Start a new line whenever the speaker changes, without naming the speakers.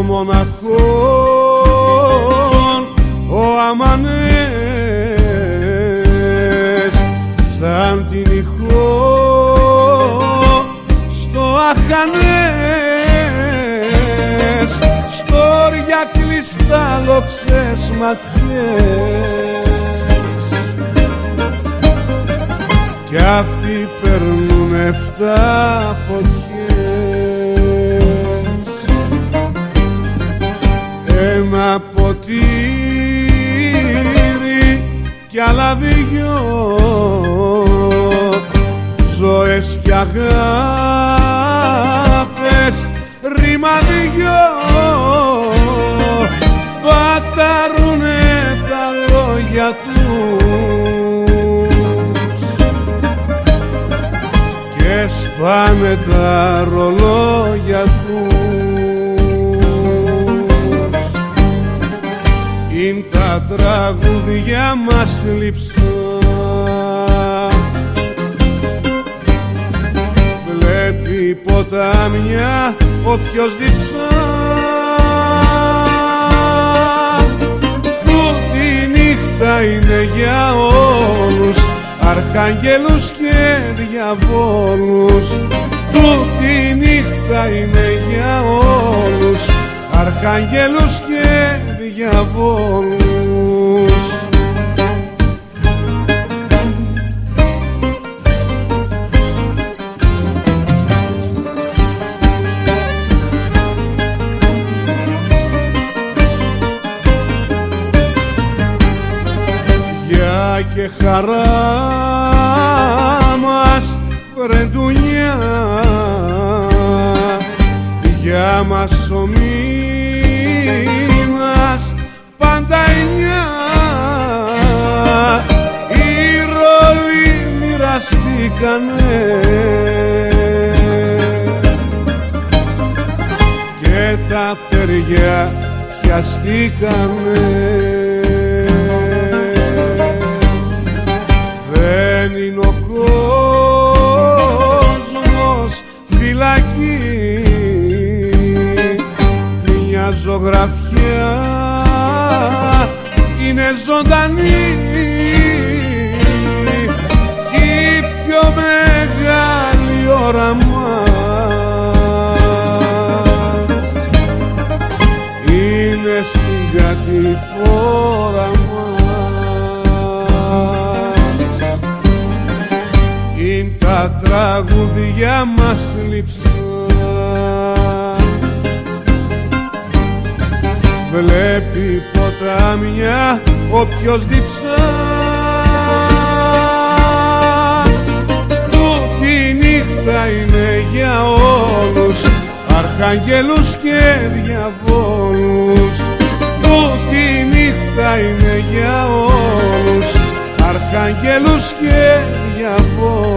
μοναχών ο αμανές σαν την ηχό στο αχανές στόρια κλειστά λοξές ματιές κι αυτοί περνούν 7 φωτιές. Ένα ποτήρι κι άλλα 2 ζωές κι αγάπες ρήμα 2 παταρούνε τα λόγια τους και σπάνε τα ρολόγια τους. Είναι τα τραγούδια μας λείψα, βλέπει ποτάμια όποιος διψά. Τούτη νύχτα είναι για όλους, αρχαγγέλους και διαβόλους. Τούτη νύχτα είναι για όλους, αρχαγγέλους και διαβόλους. Γεια και χαρά μας φρεντουνιά, για μας ο μήνας πάντα 9. Οι ρόλοι μοιραστήκανε και τα θεριά πιαστήκανε. Δεν είναι ο κόσμος φυλακή, μια ζωγραφιά είναι ζωντανή κι η πιο μεγάλη ώρα μας είναι στην κατηφόρα μας. Είναι τα τραγούδια μας λείψα, βλέπει ποτάμια όποιος διψά. Τούτη νύχτα είναι για όλους, αρχαγγέλους και διαβόλους. Τούτη νύχτα είναι για όλους, αρχαγγέλους και διαβόλους.